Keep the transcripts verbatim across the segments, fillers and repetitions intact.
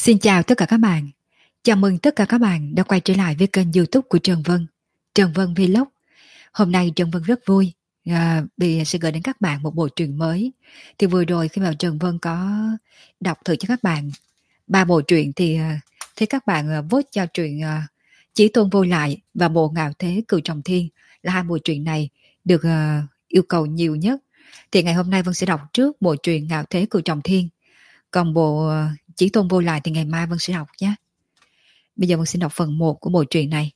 Xin chào tất cả các bạn. Chào mừng tất cả các bạn đã quay trở lại với kênh YouTube của Trần Vân, Trần Vân Vlog. Hôm nay Trần Vân rất vui à, vì sẽ gửi đến các bạn một bộ truyện mới. Thì vừa rồi khi mà Trần Vân có đọc thử cho các bạn ba bộ truyện thì à, thấy các bạn à, vote cho truyện à, Chí Tôn Vô Lại và bộ Ngạo Thế Cửu Trọng Thiên là hai bộ truyện này được à, yêu cầu nhiều nhất. Thì ngày hôm nay Vân sẽ đọc trước bộ truyện Ngạo Thế Cửu Trọng Thiên. Còn bộ à, Chí Tôn Vô Lại thì ngày mai Vân sẽ đọc nhé. Bây giờ Vân xin đọc phần một của bộ truyện này.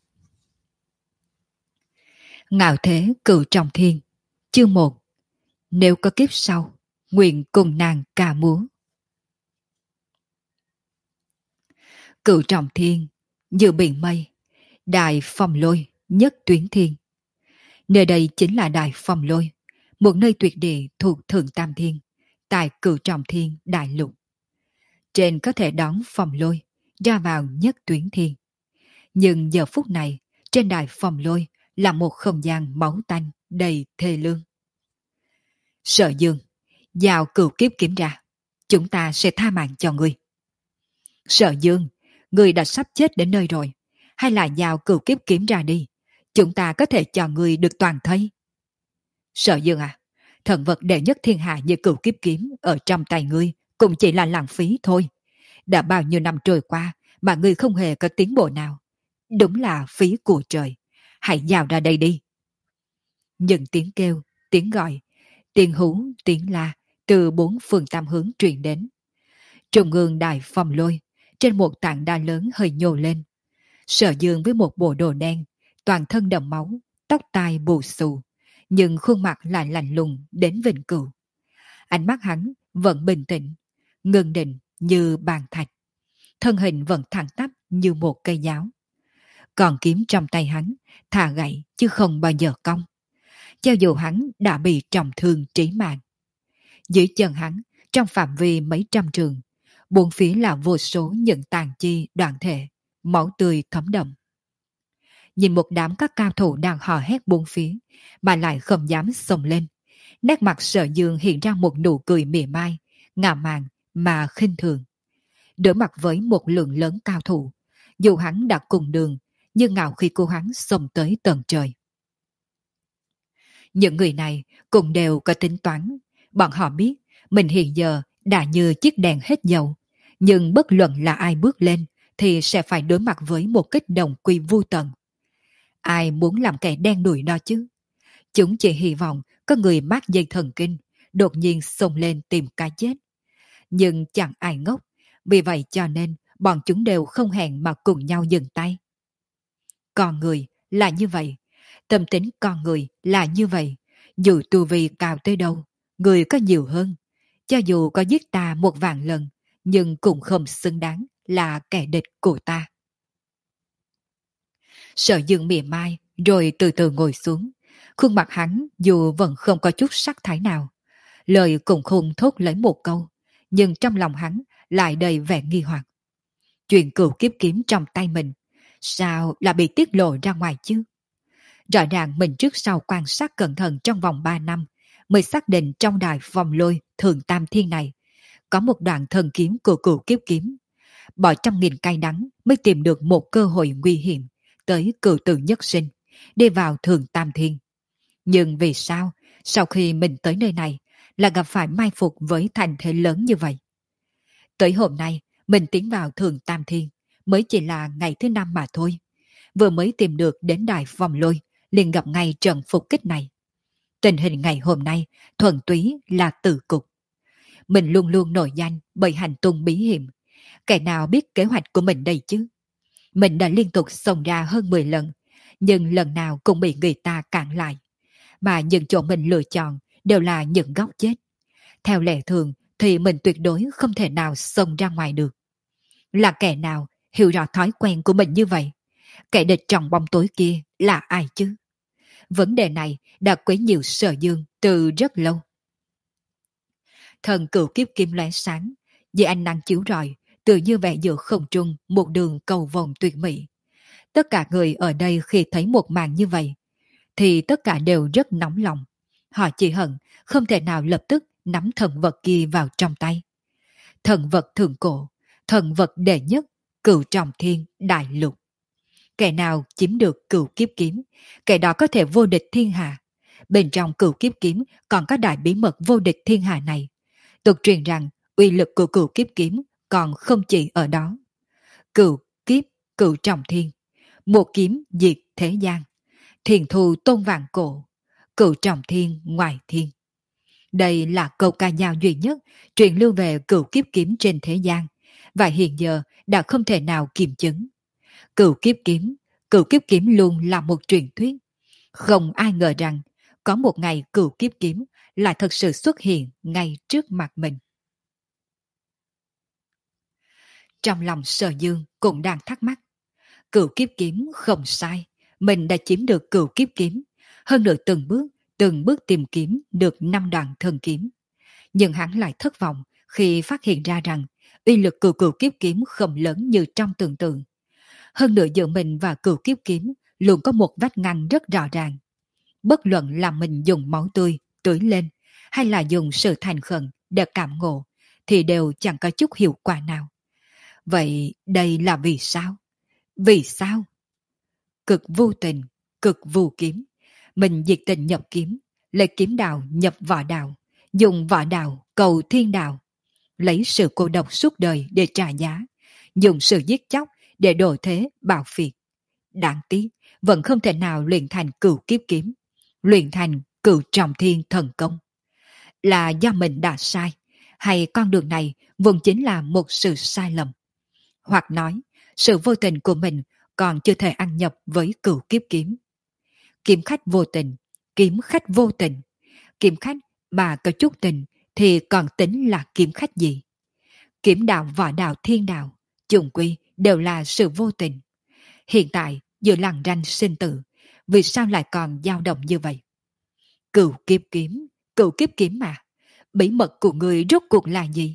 Ngạo Thế Cửu Trọng Thiên, chương một. Nếu có kiếp sau, nguyện cùng nàng ca múa. Cửu Trọng Thiên, giữa biển mây, Đại Phong Lôi, nhất tuyến thiên. Nơi đây chính là Đại Phong Lôi, một nơi tuyệt địa thuộc Thượng Tam Thiên, tại Cửu Trọng Thiên Đại Lục. Trên có thể đón Phong Lôi, ra vào nhất tuyến thiên. Nhưng giờ phút này, trên Đại Phong Lôi là một không gian máu tanh đầy thê lương. Sở Dương, giao cửu kiếp kiếm ra, chúng ta sẽ tha mạng cho ngươi. Sở Dương, ngươi đã sắp chết đến nơi rồi, hay là giao cửu kiếp kiếm ra đi, chúng ta có thể cho ngươi được toàn thây. Sở Dương à, thần vật đệ nhất thiên hạ như cửu kiếp kiếm ở trong tay ngươi cũng chỉ là lãng phí thôi. Đã bao nhiêu năm trôi qua mà ngươi không hề có tiến bộ nào. Đúng là phí của trời. Hãy giao ra đây đi. Những tiếng kêu, tiếng gọi, tiếng hú, tiếng la từ bốn phương tam hướng truyền đến. Trung ương Đại Phong Lôi, trên một tảng đá lớn hơi nhô lên. Sở Dương với một bộ đồ đen, toàn thân đẫm máu, tóc tai bù xù, nhưng khuôn mặt lại lạnh lùng đến vĩnh cửu. Ánh mắt hắn vẫn bình tĩnh, ngưng định như bàn thạch. Thân hình vẫn thẳng tắp như một cây giáo. Còn kiếm trong tay hắn thà gãy chứ không bao giờ cong. Cho dù hắn đã bị trọng thương trí mạng. Dưới chân hắn, trong phạm vi mấy trăm trường, bốn phía là vô số những tàn chi đoạn thể, máu tươi thấm đậm. Nhìn một đám các cao thủ đang hò hét bốn phía, mà lại không dám xông lên. Nét mặt Sở Dương hiện ra một nụ cười mỉa mai, ngạo mạn mà khinh thường. Đối mặt với một lượng lớn cao thủ, dù hắn đã cùng đường, nhưng ngạo khi cô hắn xông tới tận trời. Những người này cũng đều có tính toán. Bọn họ biết mình hiện giờ đã như chiếc đèn hết dầu, nhưng bất luận là ai bước lên thì sẽ phải đối mặt với một kích đồng quy vô tận. Ai muốn làm kẻ đen đuổi đó chứ? Chúng chỉ hy vọng có người mát dây thần kinh, đột nhiên xông lên tìm cái chết. Nhưng chẳng ai ngốc, vì vậy cho nên bọn chúng đều không hẹn mà cùng nhau dừng tay. Con người là như vậy, tâm tính con người là như vậy. Dù tu vi cao tới đâu, người có nhiều hơn. Cho dù có giết ta một vạn lần, nhưng cũng không xứng đáng là kẻ địch của ta. Sở Dương mỉa mai, rồi từ từ ngồi xuống. Khuôn mặt hắn dù vẫn không có chút sắc thái nào. Lời cũng không thốt lấy một câu, nhưng trong lòng hắn lại đầy vẻ nghi hoặc. Chuyện cửu kiếp kiếm trong tay mình, sao là bị tiết lộ ra ngoài chứ? Rõ ràng mình trước sau quan sát cẩn thận trong vòng ba năm mới xác định trong Đại Phong Lôi Thượng Tam Thiên này có một đoạn thần kiếm của cửu kiếp kiếm. Bỏ trăm nghìn cay đắng mới tìm được một cơ hội nguy hiểm tới cửu tử nhất sinh, đi vào Thượng Tam Thiên. Nhưng vì sao sau khi mình tới nơi này là gặp phải mai phục với thành thế lớn như vậy? Tới hôm nay mình tiến vào Thượng Tam Thiên mới chỉ là ngày thứ năm mà thôi. Vừa mới tìm được đến Đại Phong Lôi liền gặp ngay trận phục kích này. Tình hình ngày hôm nay thuần túy là tử cục. Mình luôn luôn nổi danh bởi hành tung bí hiểm. Kẻ nào biết kế hoạch của mình đây chứ? Mình đã liên tục xông ra hơn mười lần, nhưng lần nào cũng bị người ta cản lại. Mà những chỗ mình lựa chọn đều là những góc chết. Theo lẽ thường thì mình tuyệt đối không thể nào xông ra ngoài được. Là kẻ nào hiểu rõ thói quen của mình như vậy? Kẻ địch trong bóng tối kia là ai chứ? Vấn đề này đã quấy nhiều Sở Dương từ rất lâu. Thần cửu kiếp kim lóe sáng, dưới ánh nắng chiếu rọi, tự như vẽ giữa không trung một đường cầu vồng tuyệt mỹ. Tất cả người ở đây khi thấy một màn như vậy, thì tất cả đều rất nóng lòng. Họ chỉ hận không thể nào lập tức nắm thần vật kia vào trong tay. Thần vật thượng cổ, thần vật đệ nhất, cửu trọng thiên đại lục. Kẻ nào chiếm được cửu kiếp kiếm, kẻ đó có thể vô địch thiên hạ. Bên trong cửu kiếp kiếm còn có đại bí mật vô địch thiên hạ này. Tục truyền rằng uy lực của cửu kiếp kiếm còn không chỉ ở đó. Cửu kiếp, cửu trọng thiên, một kiếm diệt thế gian, thiền thù tôn vạn cổ, cửu trọng thiên ngoài thiên. Đây là câu ca dao duy nhất truyền lưu về cửu kiếp kiếm trên thế gian, và hiện giờ đã không thể nào kiểm chứng. Cửu kiếp kiếm, cửu kiếp kiếm luôn là một truyền thuyết. Không ai ngờ rằng có một ngày cửu kiếp kiếm lại thật sự xuất hiện ngay trước mặt mình. Trong lòng Sở Dương cũng đang thắc mắc. Cửu kiếp kiếm không sai, mình đã chiếm được cửu kiếp kiếm, hơn nữa từng bước, từng bước tìm kiếm được năm đoạn thần kiếm. Nhưng hắn lại thất vọng khi phát hiện ra rằng uy lực của cửu kiếp kiếm không lớn như trong tưởng tượng. Hơn nữa giữa mình và cửu kiếp kiếm luôn có một vách ngăn rất rõ ràng. Bất luận là mình dùng máu tươi tưới lên hay là dùng sự thành khẩn để cảm ngộ thì đều chẳng có chút hiệu quả nào. Vậy đây là vì sao? Vì sao? Cực vô tình, cực vô kiếm. Mình diệt tình nhập kiếm, lấy kiếm đạo nhập võ đạo, dùng võ đạo cầu thiên đạo, lấy sự cô độc suốt đời để trả giá, dùng sự giết chóc để đổi thế bảo phiệt. Đáng tiếc, vẫn không thể nào luyện thành cửu kiếp kiếm, luyện thành cửu trọng thiên thần công. Là do mình đã sai, hay con đường này vốn chính là một sự sai lầm? Hoặc nói, sự vô tình của mình còn chưa thể ăn nhập với cửu kiếp kiếm. Kiếm khách vô tình, kiếm khách vô tình. Kiếm khách mà có chút tình thì còn tính là kiếm khách gì? Kiếm đạo, võ đạo, thiên đạo, chung quy đều là sự vô tình. Hiện tại, giữa lằn ranh sinh tử, vì sao lại còn dao động như vậy? Cửu kiếp kiếm, cửu kiếp kiếm mà. Bí mật của người rốt cuộc là gì?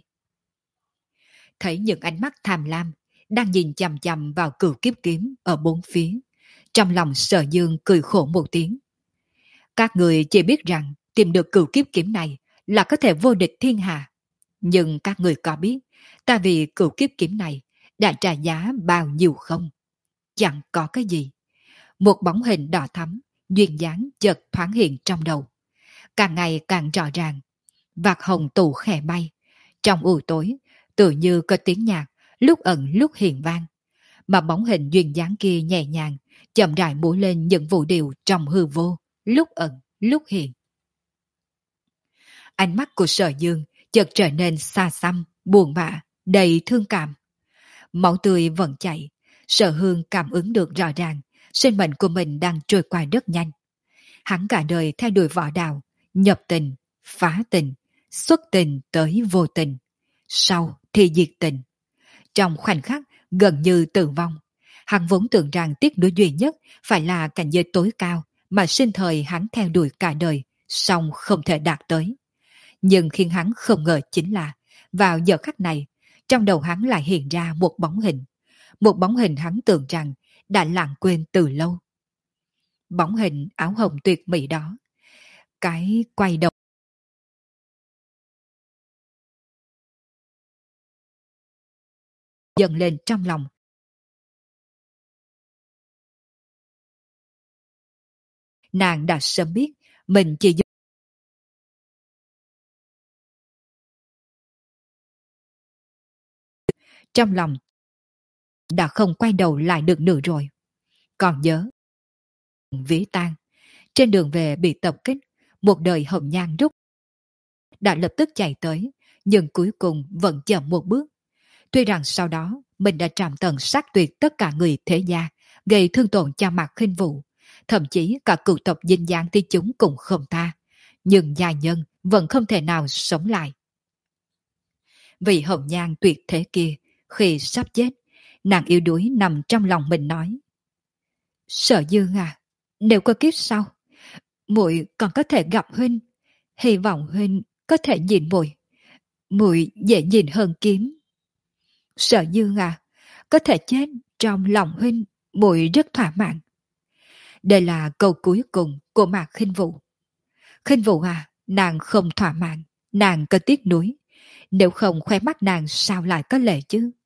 Thấy những ánh mắt tham lam đang nhìn chằm chằm vào cửu kiếp kiếm ở bốn phía, trong lòng Sở Dương cười khổ một tiếng. Các người chỉ biết rằng tìm được cửu kiếp kiếm này là có thể vô địch thiên hạ. Nhưng các người có biết ta vì cửu kiếp kiếm này đã trả giá bao nhiêu không? Chẳng có cái gì. Một bóng hình đỏ thắm, duyên dáng chợt thoáng hiện trong đầu. Càng ngày càng rõ ràng. Vạt hồng tụ khẽ bay. Trong u tối, tự như có tiếng nhạc, lúc ẩn lúc hiện vang. Mà bóng hình duyên dáng kia nhẹ nhàng, chậm rãi múa lên những vũ điệu trong hư vô, lúc ẩn lúc hiện. Ánh mắt của Sở Dương chợt trở nên xa xăm, buồn bã, đầy thương cảm. Máu tươi vẫn chảy, Sở Hương cảm ứng được rõ ràng, sinh mệnh của mình đang trôi qua rất nhanh. Hắn cả đời theo đuổi võ đạo, nhập tình, phá tình, xuất tình tới vô tình, sau thì diệt tình. Trong khoảnh khắc gần như tử vong, hắn vốn tưởng rằng tiếc nuối duy nhất phải là cảnh giới tối cao mà sinh thời hắn theo đuổi cả đời, song không thể đạt tới. Nhưng khiến hắn không ngờ chính là, vào giờ khắc này, trong đầu hắn lại hiện ra một bóng hình. Một bóng hình hắn tưởng rằng đã lãng quên từ lâu. Bóng hình áo hồng tuyệt mỹ đó. Cái quay đầu dần lên trong lòng. Nàng đã sớm biết mình chỉ dùng trong lòng đã không quay đầu lại được nữa rồi. Còn nhớ vĩ tang, trên đường về bị tập kích, một đời hồng nhan rút đã lập tức chạy tới, nhưng cuối cùng vẫn chậm một bước. Tuy rằng sau đó mình đã trảm tận sát tuyệt tất cả người thế gia, gây thương tổn cho Mạc Khinh Vũ, thậm chí cả cựu tộc dinh dáng tí chúng cũng không tha, nhưng gia nhân vẫn không thể nào sống lại. Vì hồng nhan tuyệt thế kia, khi sắp chết, nàng yếu đuối nằm trong lòng mình nói: Sở Dương à, nếu có kiếp sau, muội còn có thể gặp huynh, hy vọng huynh có thể nhìn muội, muội dễ nhìn hơn kiếm. Sở Dương à, có thể chết trong lòng huynh, muội rất thỏa mãn. Đây là câu cuối cùng của Mạc Khinh Vũ. Khinh Vũ à, nàng không thỏa mãn, nàng có tiếc nuối. Nếu không khóe mắt nàng sao lại có lệ chứ?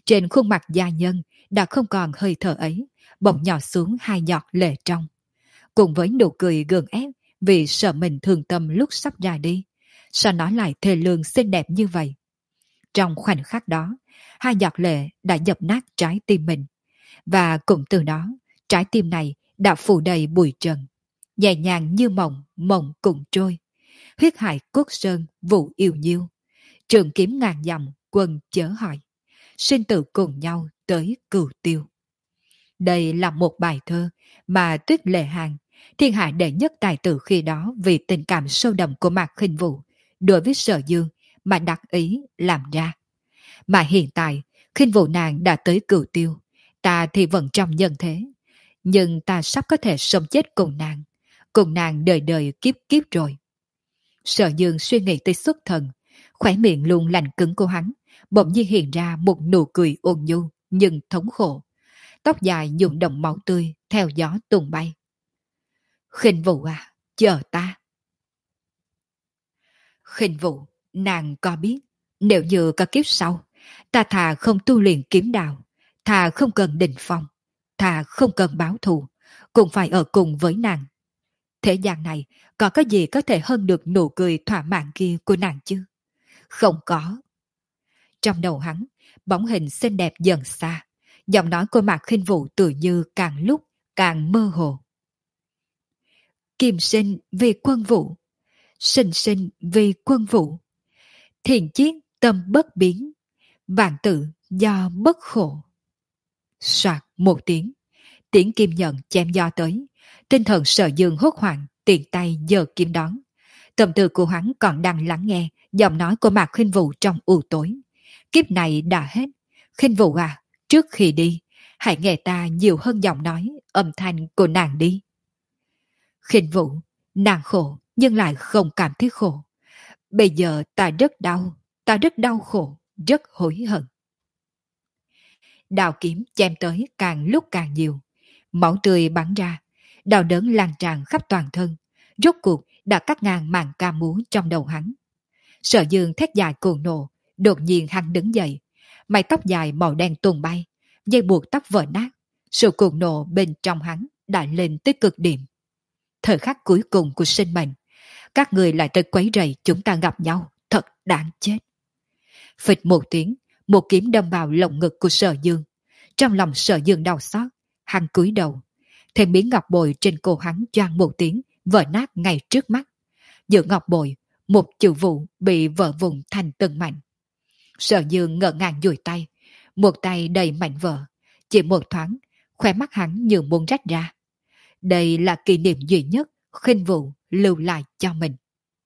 Trên khuôn mặt gia nhân đã không còn hơi thở ấy, bỗng nhỏ xuống hai giọt lệ trong. Cùng với nụ cười gượng ép vì sợ mình thương tâm lúc sắp ra đi. Sao nó lại thê lương xinh đẹp như vậy? Trong khoảnh khắc đó, hai giọt lệ đã dập nát trái tim mình. Và cũng từ đó, trái tim này đã phủ đầy bụi trần. Nhẹ nhàng như mộng, mộng cùng trôi. Huyết hải cốt sơn, vụ yêu nhiêu. Trường kiếm ngàn dặm, quân chớ hỏi. Sinh tử cùng nhau tới cửu tiêu. Đây là một bài thơ mà Tuyết Lệ Hàn, thiên hạ đệ nhất tài tử khi đó vì tình cảm sâu đậm của Mạc Khinh Vũ đối với Sở Dương mà đặc ý làm ra. Mà hiện tại, Khinh Vũ nàng đã tới cửu tiêu, ta thì vẫn trong nhân thế. Nhưng ta sắp có thể sống chết cùng nàng, cùng nàng đời đời kiếp kiếp rồi. Sở Dương suy nghĩ tới xuất thần, khỏe miệng luôn lạnh cứng của hắn, bỗng nhiên hiện ra một nụ cười ôn nhu nhưng thống khổ. Tóc dài nhuộm động máu tươi theo gió tung bay. Khinh Vũ à, chờ ta. Khinh Vũ, nàng có biết, nếu như có kiếp sau, ta thà không tu luyện kiếm đạo, thà không cần định phong, thà không cần báo thù, cũng phải ở cùng với nàng. Thế gian này có cái gì có thể hơn được nụ cười thỏa mãn kia của nàng chứ? Không có. Trong đầu hắn, bóng hình xinh đẹp dần xa, giọng nói của Mạc Khinh Vũ tự như càng lúc càng mơ hồ. Kim sinh vì quân vũ, sinh sinh vì quân vũ, thiền chiết tâm bất biến, vạn tự do bất khổ. Soạt một tiếng, tiếng kim nhận chém gió tới, tinh thần Sở Dương hốt hoảng, tiện tay giơ kiếm đón. Tâm tư của hắn còn đang lắng nghe giọng nói của Mạc Khinh Vũ trong u tối. Kiếp này đã hết, Khinh Vũ à, trước khi đi, hãy nghe ta nhiều hơn giọng nói, âm thanh của nàng đi. Khinh Vũ, nàng khổ nhưng lại không cảm thấy khổ. Bây giờ ta rất đau, ta rất đau khổ, rất hối hận. Đao kiếm chém tới càng lúc càng nhiều. Máu tươi bắn ra, đau đớn lan tràn khắp toàn thân. Rốt cuộc đã cắt ngang màn ca múa trong đầu hắn. Sở Dương thét dài cuồng nộ, đột nhiên hắn đứng dậy. Mái tóc dài màu đen tung bay, dây buộc tóc vỡ nát. Sự cuồng nộ bên trong hắn đã lên tới cực điểm. Thời khắc cuối cùng của sinh mệnh, các người lại tới quấy rầy chúng ta gặp nhau, thật đáng chết. Phịch một tiếng, một kiếm đâm vào lồng ngực của Sở Dương. Trong lòng Sở Dương đau xót, hắn cúi đầu, thêm miếng ngọc bội trên cổ hắn choang một tiếng, vỡ nát ngay trước mắt. Giữa ngọc bội, một chữ vụ bị vỡ vụn thành từng mảnh. Sở Dương ngỡ ngàng duỗi tay, một tay đầy mảnh vỡ, chỉ một thoáng, khóe mắt hắn như muốn rách ra. Đây là kỷ niệm duy nhất Khinh Vũ lưu lại cho mình.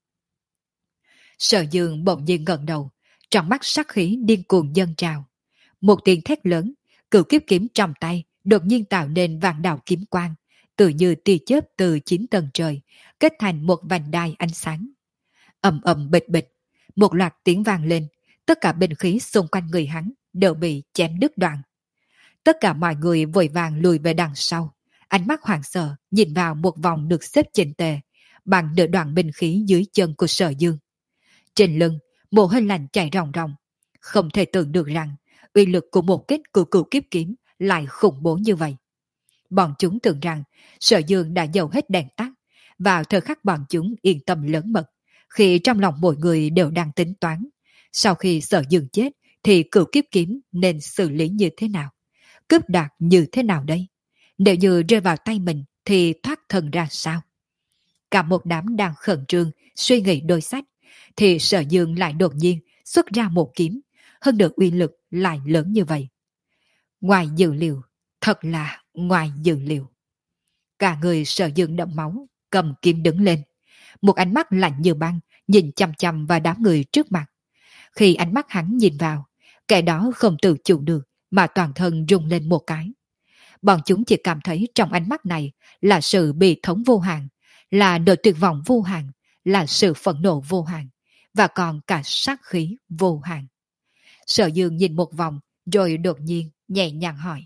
Sở Dương bỗng nhiên ngẩng đầu, trong mắt sát khí điên cuồng dâng trào. Một tiếng thét lớn, cửu kiếp kiếm trong tay đột nhiên tạo nên vạn đạo kiếm quang, tự như tia chớp từ chín tầng trời, kết thành một vành đai ánh sáng. Ầm ầm bịch bịch, một loạt tiếng vang lên, tất cả binh khí xung quanh người hắn đều bị chém đứt đoạn. Tất cả mọi người vội vàng lùi về đằng sau, ánh mắt hoảng sợ nhìn vào một vòng được xếp chỉnh tề, bằng nửa đoạn binh khí dưới chân của Sở Dương. Trên lưng, mồ hôi lạnh chảy ròng ròng, không thể tưởng được rằng uy lực của một kích của cửu kiếp kiếm lại khủng bố như vậy. Bọn chúng tưởng rằng Sở Dương đã dầu hết đèn tắt, vào thời khắc bọn chúng yên tâm lớn mật, khi trong lòng mỗi người đều đang tính toán, sau khi Sở Dương chết thì cửu kiếp kiếm nên xử lý như thế nào, cướp đoạt như thế nào đây? Nếu như rơi vào tay mình thì thoát thân ra sao? Cả một đám đang khẩn trương suy nghĩ đối sách, thì Sở Dương lại đột nhiên xuất ra một kiếm, hơn được uy lực lại lớn như vậy. Ngoài dự liệu, thật là ngoài dự liệu. Cả người Sở Dương đẫm máu, cầm kiếm đứng lên. Một ánh mắt lạnh như băng nhìn chằm chằm vào đám người trước mặt. Khi ánh mắt hắn nhìn vào, kẻ đó không tự chủ được mà toàn thân rung lên một cái. Bọn chúng chỉ cảm thấy trong ánh mắt này là sự bị thống vô hạn, là nỗi tuyệt vọng vô hạn, là sự phẫn nộ vô hạn, và còn cả sát khí vô hạn. Sở Dương nhìn một vòng rồi đột nhiên nhẹ nhàng hỏi: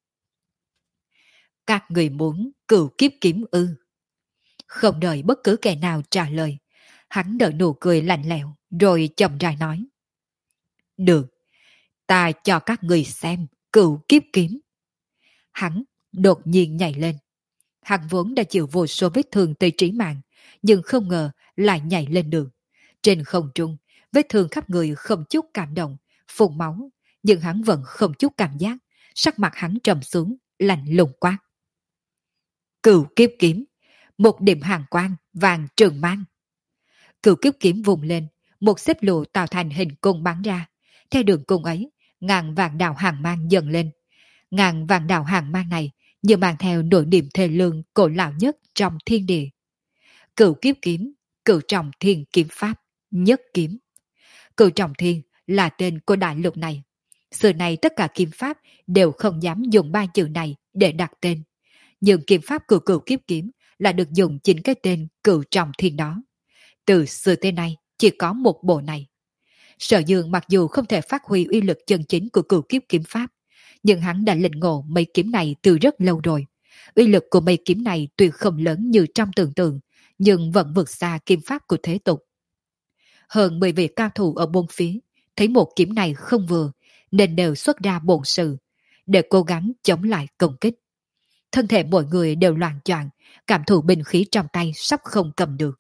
các người muốn cửu kiếp kiếm ư? Không đợi bất cứ kẻ nào trả lời, hắn nở nụ cười lạnh lẽo rồi chậm rãi nói: được, Ta cho các người xem cửu kiếp kiếm. Hắn đột nhiên nhảy lên. Hắn vốn đã chịu vô số vết thương tới trí mạng, nhưng không ngờ lại nhảy lên được. Trên không trung, vết thương khắp người không chút cảm động, phun máu, nhưng hắn vẫn không chút cảm giác, sắc mặt hắn trầm xuống, lạnh lùng quát. Cửu kiếp kiếm, một điểm hàng quang, vàng trường mang. Cửu kiếp kiếm vùng lên, một xếp lụa tạo thành hình cung bắn ra. Theo đường cung ấy, ngàn vàng đạo hàng mang dần lên. Ngàn vàng đạo hàng mang này như mang theo nỗi niềm thê lương cổ lão nhất trong thiên địa. Cửu kiếp kiếm, cửu trọng thiên kiếm pháp, nhất kiếm. Cửu trọng thiên là tên của đại lục này. Xưa nay tất cả kiếm pháp đều không dám dùng ba chữ này để đặt tên. Nhưng kiếm pháp của cửu kiếp kiếm là được dùng chính cái tên cửu trọng thiên đó. Từ xưa tới nay chỉ có một bộ này. Sở Dương mặc dù không thể phát huy uy lực chân chính của cửu kiếp kiếm pháp, nhưng hắn đã lĩnh ngộ mấy kiếm này từ rất lâu rồi. Uy lực của mấy kiếm này tuy không lớn như trong tưởng tượng, nhưng vẫn vượt xa kiếm pháp của thế tục. Hơn mười vị cao thủ ở bốn phía thấy một kiếm này không vừa, nên đều xuất ra bổn sự để cố gắng chống lại công kích. Thân thể mọi người đều loạn choạng, cảm thụ binh khí trong tay sắp không cầm được.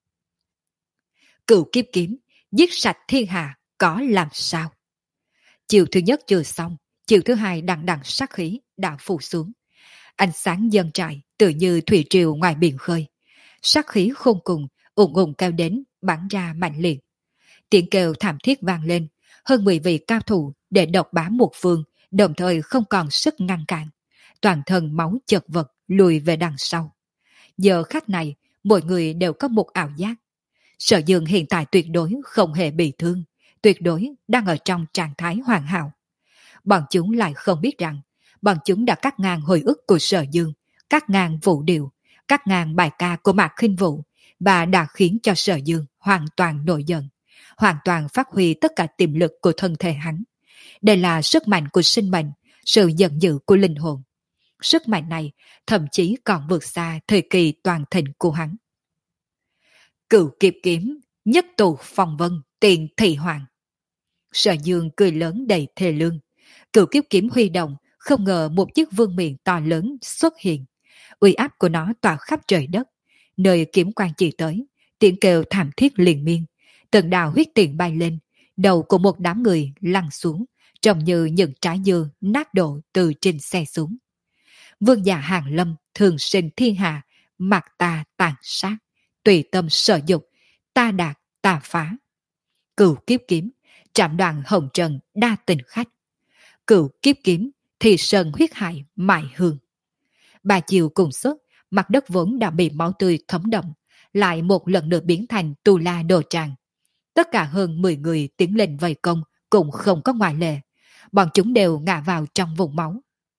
Cửu kiếp kiếm, giết sạch thiên hạ, có làm sao? Chiều thứ nhất chưa xong, chiều thứ hai đằng đằng sát khí đã phủ xuống. Ánh sáng dâng trải, tự như thủy triều ngoài biển khơi. Sát khí khôn cùng, ùng ùng cao đến, bắn ra mạnh liệt. Tiếng kêu thảm thiết vang lên, hơn mười vị cao thủ để độc bá một phương, đồng thời không còn sức ngăn cản. Toàn thân máu chật vật, lùi về đằng sau. Giờ khắc này, mọi người đều có một ảo giác. Sở Dương hiện tại tuyệt đối không hề bị thương, tuyệt đối đang ở trong trạng thái hoàn hảo. Bọn chúng lại không biết rằng, bọn chúng đã cắt ngang hồi ức của Sở Dương, cắt ngang vũ điệu, cắt ngang bài ca của Mạc Khinh Vũ, và đã khiến cho Sở Dương hoàn toàn nổi giận, hoàn toàn phát huy tất cả tiềm lực của thân thể hắn. Đây là sức mạnh của sinh mệnh, sự giận dữ của linh hồn. Sức mạnh này thậm chí còn vượt xa thời kỳ toàn thịnh của hắn. Cửu kiếp kiếm, nhất tù phong vân, tiền thị hoàng. Sở Dương cười lớn đầy thê lương. Cửu kiếp kiếm huy động, không ngờ một chiếc vương miện to lớn xuất hiện. Uy áp của nó tỏa khắp trời đất. Nơi kiếm quang chỉ tới, tiếng kêu thảm thiết liền miên. Từng đạo huyết tiền bay lên, đầu của một đám người lăn xuống, trông như những trái dưa nát đổ từ trên xe xuống. Vương giả Hàng Lâm thường sinh thiên hạ, mặc ta tàn sát, tùy tâm sở dục, ta đạt ta phá. Cửu kiếp kiếm, trảm đoạn hồng trần đa tình khách. Cửu kiếp kiếm, thì sơn huyết hải mại hương. Ba chiều cùng xuất, mặt đất vốn đã bị máu tươi thấm đậm, lại một lần nữa biến thành tu la đồ tràng. Tất cả hơn mười người tiến lên vây công cũng không có ngoại lệ. Bọn chúng đều ngã vào trong vùng máu.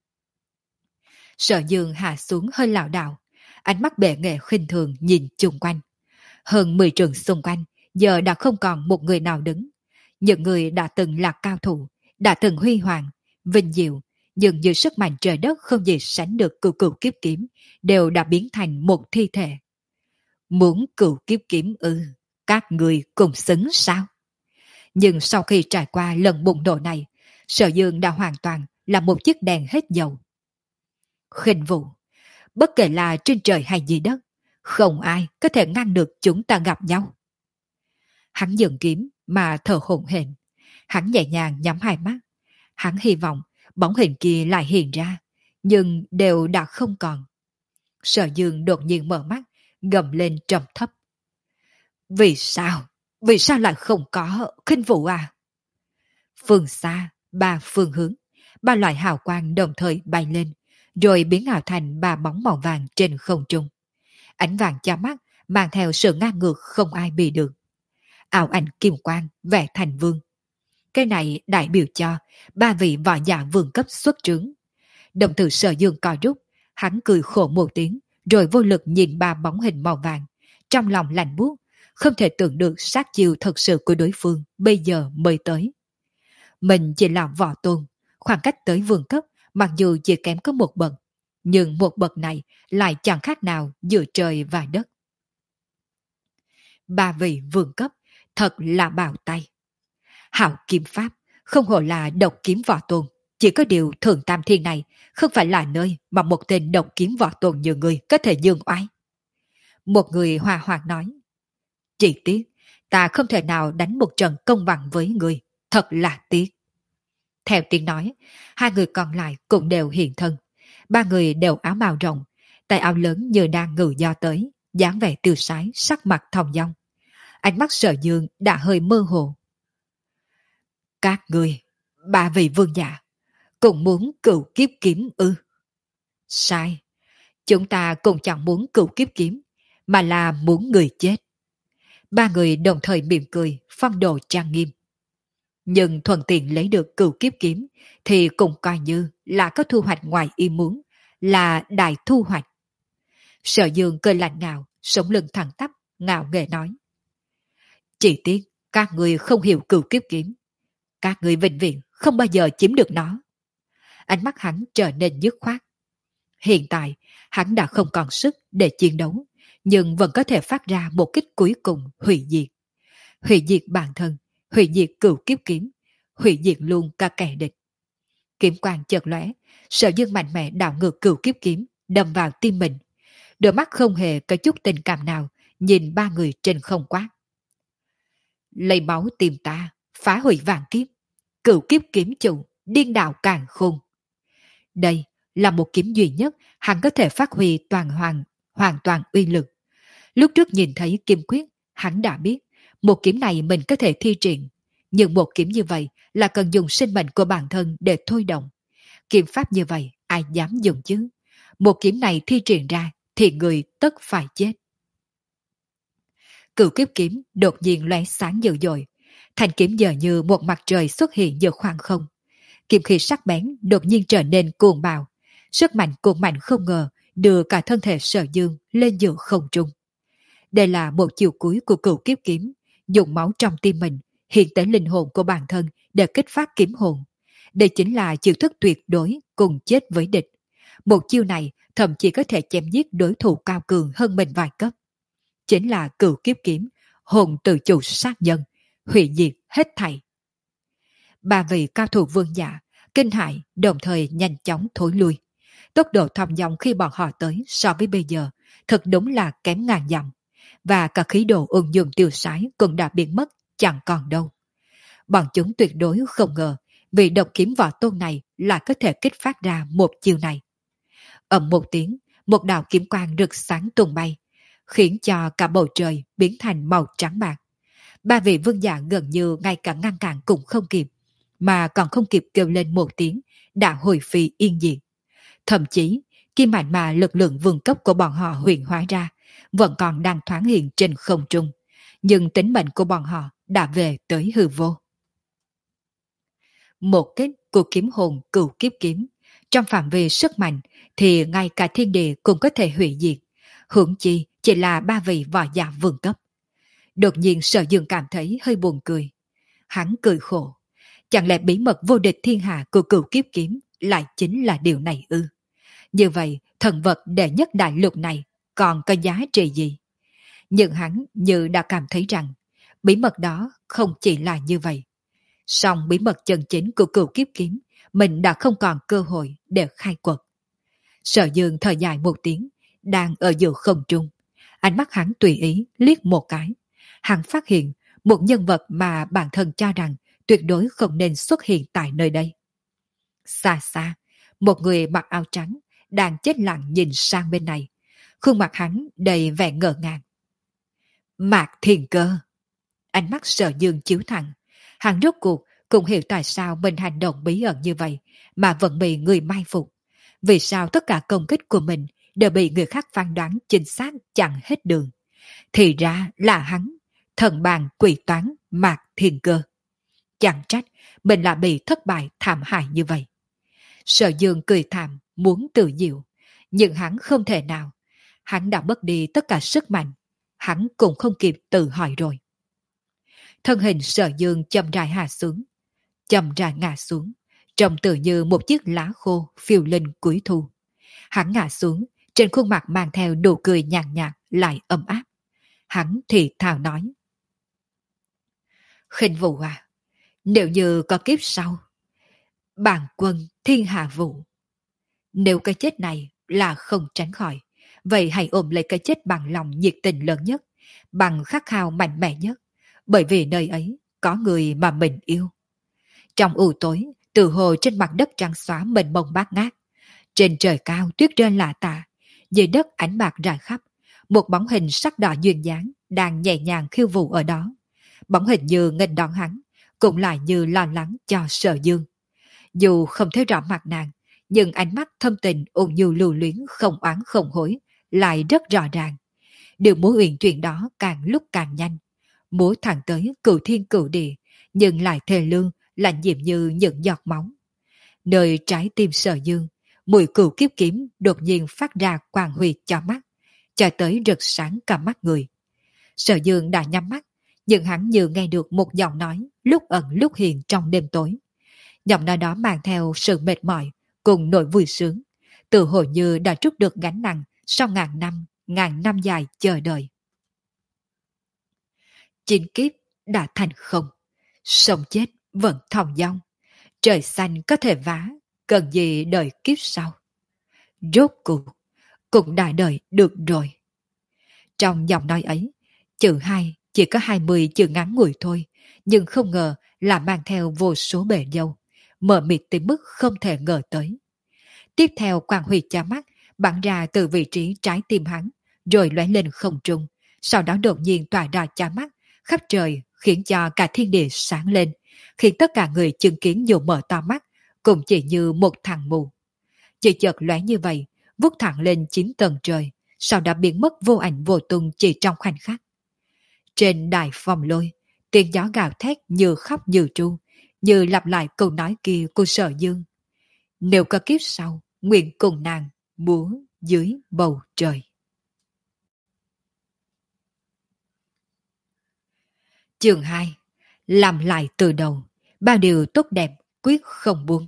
Sở Dương hạ xuống hơi lảo đảo, ánh mắt bệ nghệ khinh thường nhìn chung quanh. Hơn mười trường xung quanh, giờ đã không còn một người nào đứng. Những người đã từng là cao thủ, đã từng huy hoàng, vinh diệu, nhưng dưới sức mạnh trời đất không gì sánh được cửu cửu kiếp kiếm, đều đã biến thành một thi thể. Muốn cửu kiếp kiếm ư, các người cùng xứng sao? Nhưng sau khi trải qua lần bùng nổ này, Sở Dương đã hoàn toàn là một chiếc đèn hết dầu. Khinh Vũ, bất kể là trên trời hay dưới đất, không ai có thể ngăn được chúng ta gặp nhau. Hắn dừng kiếm mà thở hổn hển. Hắn nhẹ nhàng nhắm hai mắt. Hắn hy vọng bóng hình kia lại hiện ra, nhưng đều đã không còn. Sở Dương đột nhiên mở mắt, gầm lên trầm thấp. Vì sao? Vì sao lại không có Khinh Vũ à? Phương xa, ba phương hướng, ba loại hào quang đồng thời bay lên, rồi biến ảo thành ba bóng màu vàng trên không trung. Ánh vàng chói mắt, mang theo sự ngang ngược không ai bị được. Ảo ảnh kim quang vẽ thành vương. Cái này đại biểu cho ba vị võ giả vương cấp xuất trướng. Đồng tử Sở Dương co rút, hắn cười khổ một tiếng, rồi vô lực nhìn ba bóng hình màu vàng, trong lòng lạnh buốt, không thể tưởng được sát chiêu thật sự của đối phương bây giờ mới tới. Mình chỉ là võ tôn, khoảng cách tới vương cấp mặc dù chỉ kém có một bậc, nhưng một bậc này lại chẳng khác nào giữa trời và đất. Ba vị vương cấp thật là bào tay. Hảo kiếm pháp, Không hổ là độc kiếm võ tôn. Chỉ có điều Thượng Tam Thiên này không phải là nơi mà một tên độc kiếm võ tôn như người có thể dương oai. Một người hòa hoạt nói. Chỉ tiếc, ta không thể nào đánh một trận công bằng với người. Thật là tiếc. Theo tiếng nói, hai người còn lại cũng đều hiện thân. Ba người đều áo bào rộng, tay áo lớn như đang ngự do tới, dáng vẻ tiêu sái, sắc mặt thong dong. Ánh mắt Sở Dương đã hơi mơ hồ. Các người, ba vị vương giả, cũng muốn cựu kiếp kiếm ư? Sai, chúng ta cũng chẳng muốn cựu kiếp kiếm, mà là muốn người chết. Ba người đồng thời mỉm cười, phong độ trang nghiêm. Nhưng thuận tiện lấy được cựu kiếp kiếm thì cũng coi như là có thu hoạch ngoài ý muốn, là đại thu hoạch. Sở Dương cười lạnh ngạo, sống lưng thẳng tắp, ngạo nghễ nói. Chỉ tiếc các người không hiểu cựu kiếp kiếm. Các người vĩnh viễn không bao giờ chiếm được nó. Ánh mắt hắn trở nên dứt khoát. Hiện tại, hắn đã không còn sức để chiến đấu, nhưng vẫn có thể phát ra một kích cuối cùng hủy diệt. Hủy diệt bản thân, hủy diệt cửu kiếp kiếm, hủy diệt luôn cả kẻ địch. Kiếm quang chợt lóe, Sở Dương mạnh mẽ đảo ngược cửu kiếp kiếm, đâm vào tim mình. Đôi mắt không hề có chút tình cảm nào, nhìn ba người trên không quát. Lấy máu tìm ta, phá hủy vạn kiếp, cửu kiếp kiếm chủ, điên đạo càn khôn. Đây là một kiếm duy nhất hắn có thể phát huy toàn hoàn, hoàn toàn uy lực. Lúc trước nhìn thấy kiếm quyết, hắn đã biết một kiếm này mình có thể thi triển, nhưng một kiếm như vậy là cần dùng sinh mệnh của bản thân để thôi động. Kiếm pháp như vậy ai dám dùng chứ? Một kiếm này thi triển ra thì người tất phải chết. Cửu kiếp kiếm đột nhiên lóe sáng dữ dội, thanh kiếm giờ như một mặt trời xuất hiện giữa khoảng không. Kiếm khí sắc bén đột nhiên trở nên cuồng bạo, sức mạnh cuồng mạnh không ngờ đưa cả thân thể Sở Dương lên giữa không trung. Đây là một chiều cuối của cửu kiếp kiếm, dùng máu trong tim mình hiện tới linh hồn của bản thân để kích phát kiếm hồn. Đây chính là chiêu thức tuyệt đối cùng chết với địch. Một chiêu này thậm chí có thể chém giết đối thủ cao cường hơn mình vài cấp. Chính là cửu kiếp kiếm, hồn tự chủ sát nhân, hủy diệt hết thảy. Ba vị cao thủ vương giả, kinh hãi đồng thời nhanh chóng thối lui. Tốc độ thong dong khi bọn họ tới so với bây giờ thật đúng là kém ngàn dặm. Và cả khí độ ung dung tiêu sái cũng đã biến mất chẳng còn đâu. Bọn chúng tuyệt đối không ngờ vì độc kiếm võ tôn này lại có thể kích phát ra một chiêu này. Ầm một tiếng, một đạo kiếm quang rực sáng tung bay, khiến cho cả bầu trời biến thành màu trắng bạc. Ba vị vương giả gần như ngay cả ngăn cản cũng không kịp, mà còn không kịp kêu lên một tiếng, đã hồi phi yên diệt. Thậm chí, kim mạnh mà lực lượng vương cấp của bọn họ huyện hóa ra, vẫn còn đang thoáng hiện trên không trung, nhưng tính mệnh của bọn họ đã về tới hư vô. Một kích của kiếm hồn cửu kiếp kiếm, trong phạm vi sức mạnh thì ngay cả thiên địa cũng có thể hủy diệt, huống chi chỉ là ba vị võ giả vương cấp. Đột nhiên Sở Dương cảm thấy hơi buồn cười. Hắn cười khổ. Chẳng lẽ bí mật vô địch thiên hạ của cửu kiếp kiếm lại chính là điều này ư? Như vậy, thần vật đệ nhất đại lục này còn có giá trị gì? Nhưng hắn như đã cảm thấy rằng bí mật đó không chỉ là như vậy. Song bí mật chân chính của cửu kiếp kiếm mình đã không còn cơ hội để khai quật. Sở Dương thở dài một tiếng, đang ở giữa không trung. Ánh mắt hắn tùy ý liếc một cái. Hắn phát hiện một nhân vật mà bản thân cho rằng tuyệt đối không nên xuất hiện tại nơi đây. Xa xa, một người mặc áo trắng đang chết lặng nhìn sang bên này. Khuôn mặt hắn đầy vẻ ngỡ ngàng. Mạc Thiên Cơ. Ánh mắt Sở Dương chiếu thẳng. Hắn rốt cuộc cũng hiểu tại sao mình hành động bí ẩn như vậy mà vẫn bị người mai phục. Vì sao tất cả công kích của mình đều bị người khác phán đoán chính xác chặn hết đường. Thì ra là hắn, thần bàn quỷ toán Mạc Thiên Cơ. Chẳng trách mình lại bị thất bại thảm hại như vậy. Sở Dương cười thảm muốn tự diệu, nhưng hắn không thể nào. Hắn đã mất đi tất cả sức mạnh. Hắn cũng không kịp tự hỏi rồi. Thân hình Sở Dương chậm rãi hạ xuống, chậm rãi ngã xuống, trông tự như một chiếc lá khô phiêu linh cuối thu. Hắn ngã xuống, trên khuôn mặt mang theo nụ cười nhàn nhạt lại ấm áp. Hắn thì thào nói: Khinh Vũ à, Nếu như có kiếp sau, bản quân thiên hạ vũ. Nếu cái chết này là không tránh khỏi, vậy hãy ôm lấy cái chết bằng lòng nhiệt tình lớn nhất, bằng khát khao mạnh mẽ nhất, bởi vì nơi ấy có người mà mình yêu. Trong u tối, từ hồ trên mặt đất trắng xóa mênh mông bát ngát, trên trời cao tuyết rơi lạ tả, dưới đất ánh bạc rải khắp, một bóng hình sắc đỏ duyên dáng đang nhẹ nhàng khiêu vũ ở đó. Bóng hình như nghênh đón hắn, cũng lại như lo lắng cho Sở Dương. Dù không thấy rõ mặt nàng, nhưng ánh mắt thâm tình ôn nhu lưu luyến không oán không hối lại rất rõ ràng. Điều múa uyển chuyển đó càng lúc càng nhanh, múa thẳng tới cửu thiên cửu địa, nhưng lại thề lương lạnh diệm như những giọt máu. Nơi trái tim Sở Dương, mùi cửu kiếp kiếm đột nhiên phát ra quang huy cho mắt, cho tới rực sáng cả mắt người. Sở Dương đã nhắm mắt, nhưng hắn như nghe được một giọng nói lúc ẩn lúc hiện trong đêm tối. Giọng nói đó mang theo sự mệt mỏi cùng nỗi vui sướng, tự hồ như đã trút được gánh nặng sau ngàn năm, ngàn năm dài chờ đợi. Chín kiếp đã thành không, sống chết vẫn thong dong, trời xanh có thể vá, cần gì đợi kiếp sau. Rốt cuộc, cũng đã đợi được rồi. Trong giọng nói ấy, chữ hai chỉ có hai mươi chữ ngắn ngủi thôi, nhưng không ngờ là mang theo vô số bể dâu, mờ mịt tới mức không thể ngờ tới. Tiếp theo quang huy cha mắt bắn ra từ vị trí trái tim hắn, rồi lóe lên không trung, sau đó đột nhiên tỏa ra cha mắt khắp trời, khiến cho cả thiên địa sáng lên, khiến tất cả người chứng kiến dù mở to mắt cũng chỉ như một thằng mù. Chỉ chợt lóe như vậy, vút thẳng lên chín tầng trời, sau đó biến mất vô ảnh vô tung chỉ trong khoảnh khắc. Trên đài phong lôi, tiếng gió gào thét như khóc như tru, như lặp lại câu nói kia của Sở Dương. Nếu có kiếp sau, nguyện cùng nàng múa dưới bầu trời. Chương hai. Làm lại từ đầu, bao điều tốt đẹp quyết không buông.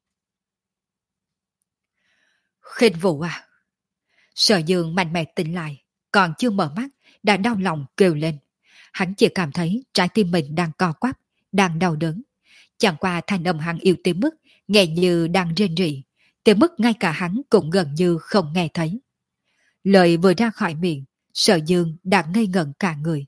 Khinh Vũ à! Sở Dương mạnh mẽ tỉnh lại, còn chưa mở mắt đã đau lòng kêu lên. Hắn chỉ cảm thấy trái tim mình đang co quắp, đang đau đớn. Chẳng qua thanh âm hắn yêu tới mức nghe như đang rên rỉ, tới mức ngay cả hắn cũng gần như không nghe thấy. Lời vừa ra khỏi miệng, Sở Dương đã ngây ngẩn cả người.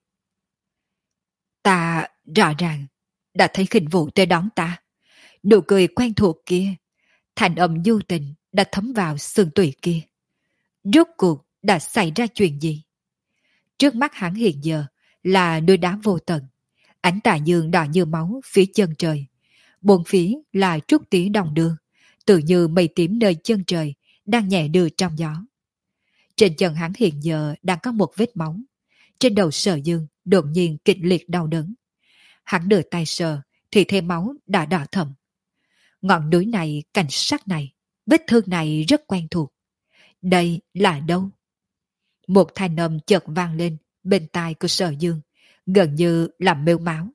Ta rõ ràng đã thấy Khinh Vũ tới đón ta. Nụ cười quen thuộc kia, thành âm du tình đã thấm vào xương tủy kia. Rốt cuộc đã xảy ra chuyện gì? Trước mắt hắn hiện giờ là núi đá vô tận, ánh tà dương đỏ như máu phía chân trời. Bốn phía là trúc tía đồng đưa, tự như mây tím nơi chân trời đang nhẹ đưa trong gió. Trên chân hắn hiện giờ đang có một vết máu. Trên đầu Sở Dương đột nhiên kịch liệt đau đớn. Hắn đưa tay sờ thì thêm máu đã đỏ thẫm. Ngọn núi này, cảnh sắc này, vết thương này rất quen thuộc. Đây là đâu? Một thanh âm chợt vang lên bên tai của Sở Dương, gần như làm mêu máu.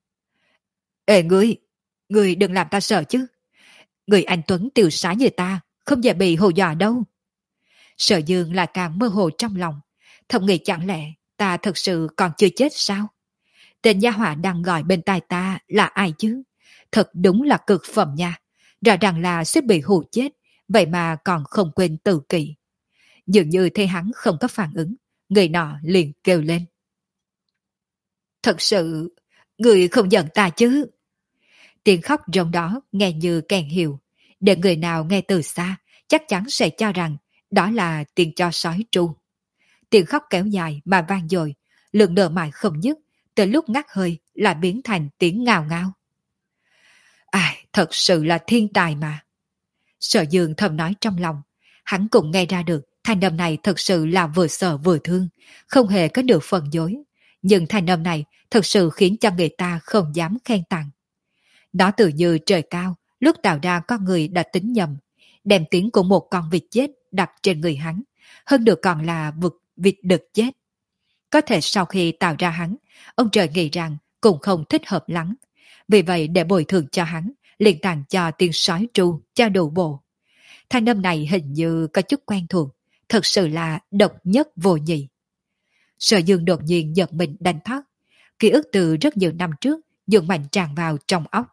Ê ngươi, ngươi đừng làm ta sợ chứ. Người anh Tuấn tiêu sái như ta, không dễ bị hù dọa đâu. Sở Dương là càng mơ hồ trong lòng, thầm nghĩ chẳng lẽ ta thật sự còn chưa chết sao? Tên gia hỏa đang gọi bên tai ta là ai chứ? Thật đúng là cực phẩm nha. Rõ ràng là sẽ bị hù chết, vậy mà còn không quên tự kỷ. Dường như thấy hắn không có phản ứng, người nọ liền kêu lên. Thật sự, người không giận ta chứ? Tiếng khóc rống đó nghe như kèn hiệu, để người nào nghe từ xa chắc chắn sẽ cho rằng đó là tiếng cho sói tru. Tiếng khóc kéo dài mà vang dội, lượng nở mãi không dứt, từ lúc ngắt hơi lại biến thành tiếng ngào ngao. Ai, thật sự là thiên tài mà. Sở Dương thầm nói trong lòng, hắn cũng nghe ra được thanh âm này thật sự là vừa sợ vừa thương, không hề có được phần dối. Nhưng thanh âm này thật sự khiến cho người ta không dám khen tặng. Nó tự như trời cao, lúc tạo ra con người đã tính nhầm, đem tiếng của một con vịt chết đặt trên người hắn, hơn được còn là vực vịt đực chết. Có thể sau khi tạo ra hắn, ông trời nghĩ rằng cũng không thích hợp lắm. Vì vậy để bồi thường cho hắn, liền tặng cho tiếng sói tru cho đủ bộ. Thanh âm này hình như có chút quen thuộc, thật sự là độc nhất vô nhị. Sở Dương đột nhiên giật mình đánh thoát. Ký ức từ rất nhiều năm trước dường mạnh tràn vào trong óc.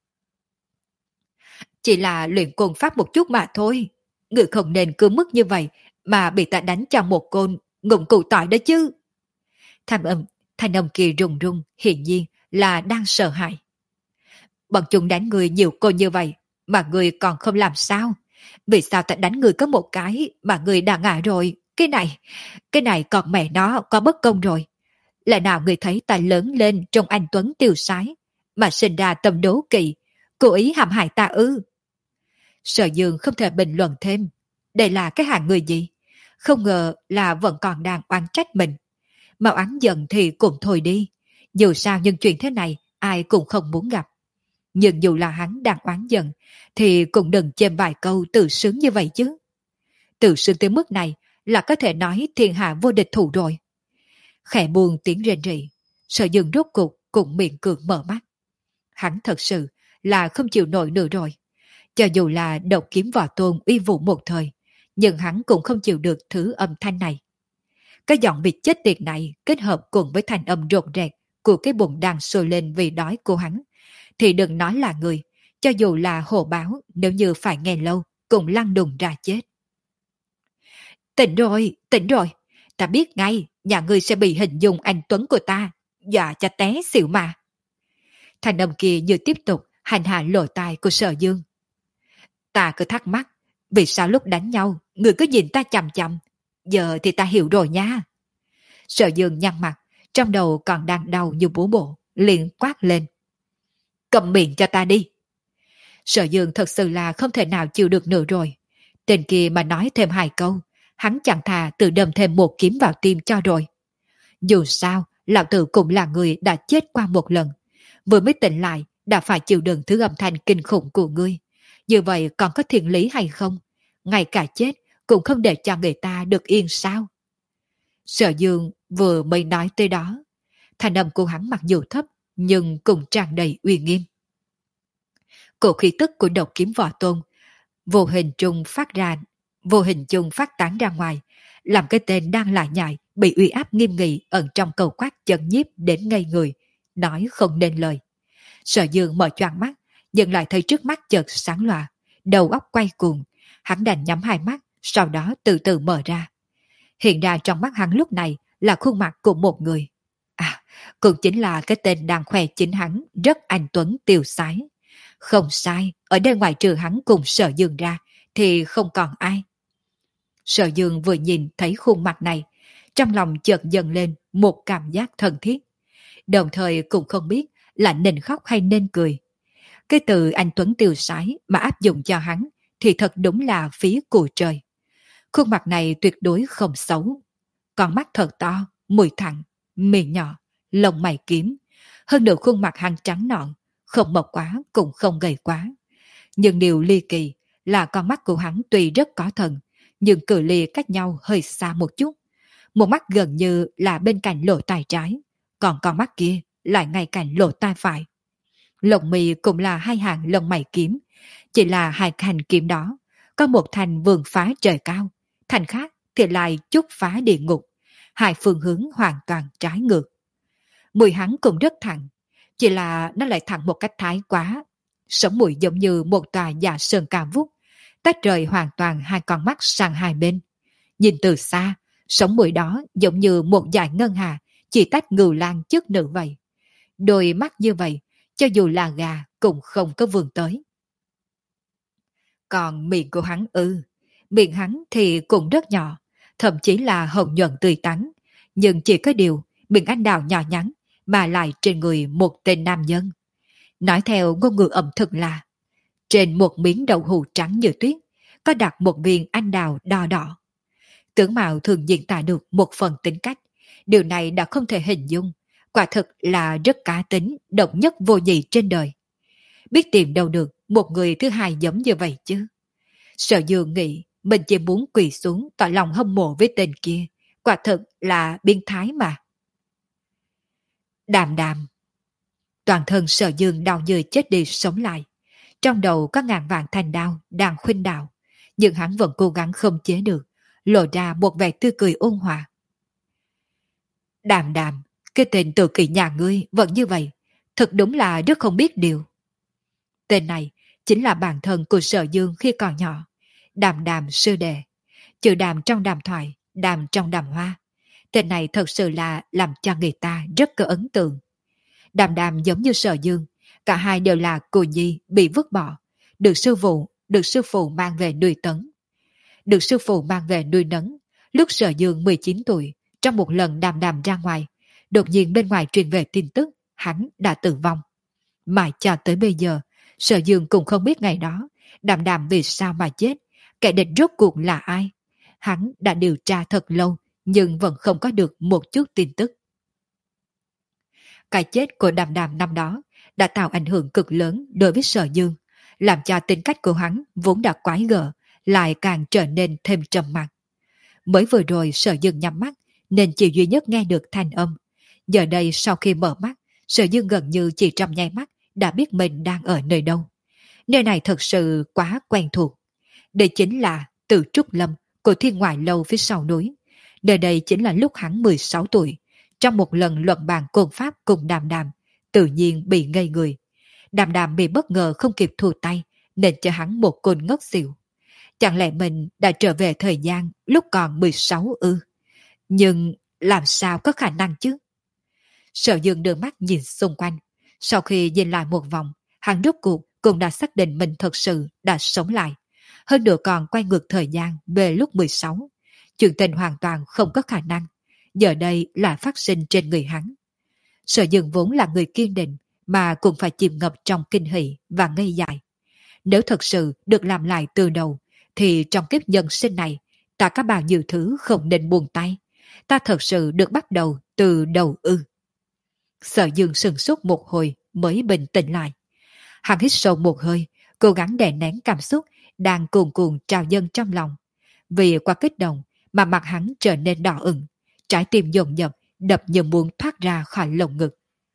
Chỉ là luyện côn pháp một chút mà thôi. Người không nên cứ mức như vậy mà bị ta đánh cho một côn ngụm cụ tỏi đó chứ. Thanh âm, thanh âm kia rùng rung, hiển nhiên là đang sợ hãi. Bọn chúng đánh người nhiều côn như vậy mà người còn không làm sao? Vì sao ta đánh người có một cái mà người đã ngã rồi? Cái này, cái này còn mẹ nó có bất công rồi. Lẽ nào người thấy ta lớn lên trong anh Tuấn tiêu sái mà sinh ra tâm đố kỵ, cố ý hãm hại ta ư? Sở Dương không thể bình luận thêm. Đây là cái hạng người gì? Không ngờ là vẫn còn đang oán trách mình. Mà oán giận thì cũng thôi đi. Dù sao những chuyện thế này ai cũng không muốn gặp. Nhưng dù là hắn đang oán giận thì cũng đừng chêm vài câu tự sướng như vậy chứ. Tự sướng tới mức này là có thể nói thiên hạ vô địch thủ rồi. Khẽ buồn tiếng rên rỉ, Sở Dương rốt cục cũng miệng cường mở mắt. Hắn thật sự là không chịu nổi nữa rồi. Cho dù là độc kiếm võ tôn uy vũ một thời, nhưng hắn cũng không chịu được thứ âm thanh này. Cái giọng vịt chết tiệt này kết hợp cùng với thanh âm rộn rẹt của cái bụng đang sôi lên vì đói của hắn, thì đừng nói là người, cho dù là hổ báo nếu như phải nghe lâu cũng lăn đùng ra chết. Tỉnh rồi, tỉnh rồi, ta biết ngay nhà ngươi sẽ bị hình dung anh Tuấn của ta, dọa cho té xỉu mà. Thanh âm kia như tiếp tục hành hạ lỗ tai của Sở Dương. Ta cứ thắc mắc, vì sao lúc đánh nhau người cứ nhìn ta chằm chằm, giờ thì ta hiểu rồi nha. Sở Dương nhăn mặt, trong đầu còn đang đau như búa bổ, liền quát lên. Cầm miệng cho ta đi. Sở Dương thật sự là không thể nào chịu được nữa rồi. Tên kia mà nói thêm hai câu, hắn chẳng thà tự đâm thêm một kiếm vào tim cho rồi. Dù sao, lão tử cũng là người đã chết qua một lần. Vừa mới tỉnh lại, đã phải chịu đựng thứ âm thanh kinh khủng của ngươi. Như vậy còn có thiện lý hay không? Ngay cả chết cũng không để cho người ta được yên sao? Sở Dương vừa mới nói tới đó. Thanh âm của hắn mặc dù thấp, nhưng cũng tràn đầy uy nghiêm. Cổ khí tức của độc kiếm võ tôn vô hình chung phát ra, vô hình chung phát tán ra ngoài, làm cái tên đang lại nhại bị uy áp nghiêm nghị ẩn trong câu quát chấn nhiếp đến ngây người, nói không nên lời. Sở Dương mở choàng mắt, nhưng lại thấy trước mắt chợt sáng loà, đầu óc quay cuồng, hắn đành nhắm hai mắt, sau đó từ từ mở ra. Hiện ra trong mắt hắn lúc này là khuôn mặt của một người. À, cũng chính là cái tên đang khoe chính hắn rất anh tuấn tiêu sái. Không sai, ở đây ngoài trừ hắn cùng Sở Dương ra thì không còn ai. Sở Dương vừa nhìn thấy khuôn mặt này, trong lòng chợt dâng lên một cảm giác thân thiết. Đồng thời cũng không biết là nên khóc hay nên cười. Cái từ anh tuấn tiêu sái mà áp dụng cho hắn thì thật đúng là phí của trời. Khuôn mặt này tuyệt đối không xấu. Con mắt thật to, mũi thẳng, miệng nhỏ, lông mày kiếm. Hơn nữa khuôn mặt hắn trắng nõn, không mập quá cũng không gầy quá. Nhưng điều ly kỳ là con mắt của hắn tuy rất có thần, nhưng cự ly cách nhau hơi xa một chút. Một mắt gần như là bên cạnh lỗ tai trái, còn con mắt kia lại ngay cạnh lỗ tai phải. Lông mì cũng là hai hàng lông mày kiếm, chỉ là hai hành kiếm đó, có một thành vườn phá trời cao, thành khác thì lại chúc phá địa ngục, hai phương hướng hoàn toàn trái ngược. Mũi hắn cũng rất thẳng, chỉ là nó lại thẳng một cách thái quá. Sống mũi giống như một tòa nhà sơn cao vút, tách rời hoàn toàn hai con mắt sang hai bên. Nhìn từ xa, sống mũi đó giống như một dải ngân hà, chỉ tách ngưu lang trước nữ vậy. Đôi mắt như vậy, cho dù là gà cũng không có vươn tới. Còn miệng của hắn ư, miệng hắn thì cũng rất nhỏ, thậm chí là hồng nhuận tươi tắn, nhưng chỉ có điều miệng anh đào nhỏ nhắn mà lại trên người một tên nam nhân. Nói theo ngôn ngữ ẩm thực là trên một miếng đậu hũ trắng như tuyết có đặt một viên anh đào đỏ đỏ. Tướng mạo thường diễn tả được một phần tính cách, điều này đã không thể hình dung, quả thực là rất cá tính, độc nhất vô nhị trên đời. Biết tìm đâu được một người thứ hai giống như vậy chứ. Sở Dương nghĩ mình chỉ muốn quỳ xuống tỏ lòng hâm mộ với tên kia, quả thực là biến thái mà. Đàm đàm. Toàn thân Sở Dương đau như chết đi sống lại. Trong đầu có ngàn vạn thanh đao đang khuynh đảo, nhưng hắn vẫn cố gắng không chế được, lộ ra một vẻ tươi cười ôn hòa. Đàm đàm, cái tên tự kỷ nhà ngươi vẫn như vậy, Thật đúng là rất không biết điều. Tên này chính là bạn thân của Sở Dương khi còn nhỏ, Đàm Đàm sư đệ. Chữ đàm trong đàm thoại, đàm trong đàm hoa. Tên này thật sự là làm cho người ta rất có ấn tượng. Đàm Đàm giống như Sở Dương, cả hai đều là cô nhi bị vứt bỏ, được sư phụ, được sư phụ mang về nuôi tấn. Được sư phụ mang về nuôi nấng, lúc Sở Dương mười chín tuổi, trong một lần Đàm Đàm ra ngoài, đột nhiên bên ngoài truyền về tin tức, hắn đã tử vong. Mà cho tới bây giờ, Sở Dương cũng không biết ngày đó, Đàm Đàm vì sao mà chết, kẻ địch rốt cuộc là ai. Hắn đã điều tra thật lâu, nhưng vẫn không có được một chút tin tức. Cái chết của Đàm Đàm năm đó đã tạo ảnh hưởng cực lớn đối với Sở Dương, làm cho tính cách của hắn vốn đã quái gở, lại càng trở nên thêm trầm mặc. Mới vừa rồi Sở Dương nhắm mắt, nên chỉ duy nhất nghe được thanh âm. Giờ đây sau khi mở mắt, Sở Dương gần như chỉ trong nháy mắt đã biết mình đang ở nơi đâu. Nơi này thật sự quá quen thuộc. Đây chính là Tử Trúc Lâm của Thiên Ngoại Lâu phía sau núi. Nơi đây chính là lúc hắn mười sáu tuổi, trong một lần luận bàn côn pháp cùng Đàm Đàm, tự nhiên bị ngây người. Đàm Đàm bị bất ngờ không kịp thu tay, nên cho hắn một côn ngất xỉu. Chẳng lẽ mình đã trở về thời gian lúc còn mười sáu ư? Nhưng làm sao có khả năng chứ? Sở Dương đưa mắt nhìn xung quanh. Sau khi nhìn lại một vòng, hắn rốt cuộc cũng đã xác định mình thật sự đã sống lại. Hơn nữa còn quay ngược thời gian về lúc mười sáu. Chuyện tình hoàn toàn không có khả năng. Giờ đây là phát sinh trên người hắn. Sở Dương vốn là người kiên định, mà cũng phải chìm ngập trong kinh hỉ và ngây dại. Nếu thật sự được làm lại từ đầu, thì trong kiếp nhân sinh này, ta có bao nhiêu thứ không nên buông tay. Ta thật sự được bắt đầu từ đầu ư. Sở Dương sừng sốt một hồi mới bình tĩnh lại. Hắn hít sâu một hơi, cố gắng đè nén cảm xúc đang cuồn cuộn trào dâng trong lòng. Vì quá kích động mà mặt hắn trở nên đỏ ửng, trái tim dồn dập đập như muốn thoát ra khỏi lồng ngực.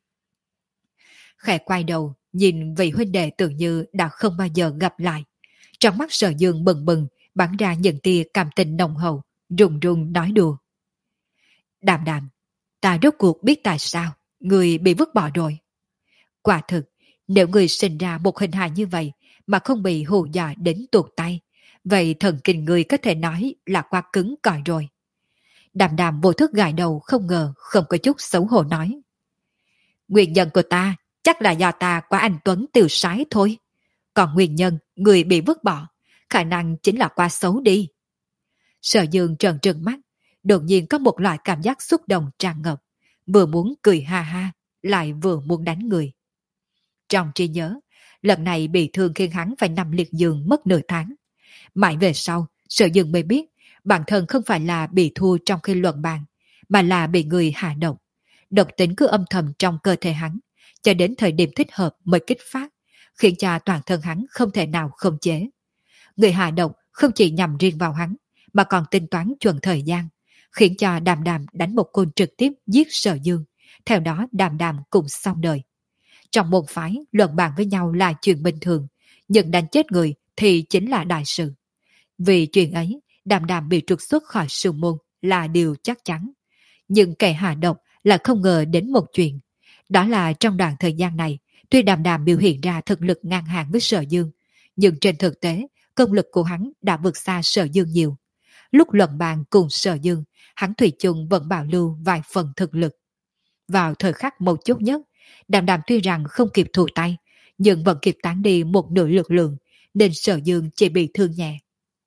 Khẽ quay đầu, nhìn vị huynh đệ tưởng như đã không bao giờ gặp lại. Trong mắt Sở Dương bừng bừng, bắn ra những tia cảm tình nồng hậu, run run nói đùa. Đàm Đàm, ta rốt cuộc biết tại sao người bị vứt bỏ rồi. Quả thực, nếu người sinh ra một hình hài như vậy mà không bị hù dọa đến tuột tay, vậy thần kinh người có thể nói là quá cứng cỏi rồi. Đàm Đàm vô thức gãi đầu, không ngờ không có chút xấu hổ nói. Nguyên nhân của ta chắc là do ta quá anh Tuấn tiêu sái thôi. Còn nguyên nhân người bị vứt bỏ, khả năng chính là quá xấu đi. Sở Dương trợn trừng mắt, đột nhiên có một loại cảm giác xúc động tràn ngập, vừa muốn cười ha ha, lại vừa muốn đánh người. Trong trí nhớ, lần này bị thương khiến hắn phải nằm liệt giường mất nửa tháng. Mãi về sau, Sở Dương mới biết bản thân không phải là bị thua trong khi luận bàn, mà là bị người hạ độc. Độc tính cứ âm thầm trong cơ thể hắn, cho đến thời điểm thích hợp mới kích phát, khiến cho toàn thân hắn không thể nào khống chế. Người hạ độc không chỉ nhằm riêng vào hắn, mà còn tính toán chuẩn thời gian, khiến cho Đàm Đàm đánh một côn trực tiếp giết Sở Dương. Theo đó Đàm Đàm cũng xong đời. Trong môn phái, luận bàn với nhau là chuyện bình thường, nhưng đánh chết người thì chính là đại sự. Vì chuyện ấy, Đàm Đàm bị trục xuất khỏi sư môn là điều chắc chắn. Nhưng kẻ hạ độc là không ngờ đến một chuyện. Đó là trong đoạn thời gian này, tuy Đàm Đàm biểu hiện ra thực lực ngang hàng với Sở Dương, nhưng trên thực tế, công lực của hắn đã vượt xa Sở Dương nhiều. Lúc luận bàn cùng Sở Dương, hắn thủy chung vẫn bảo lưu vài phần thực lực. Vào thời khắc mấu chốt nhất, Đàm Đàm tuy rằng không kịp thụ tay, nhưng vẫn kịp tán đi một nửa lực lượng, nên Sở Dương chỉ bị thương nhẹ.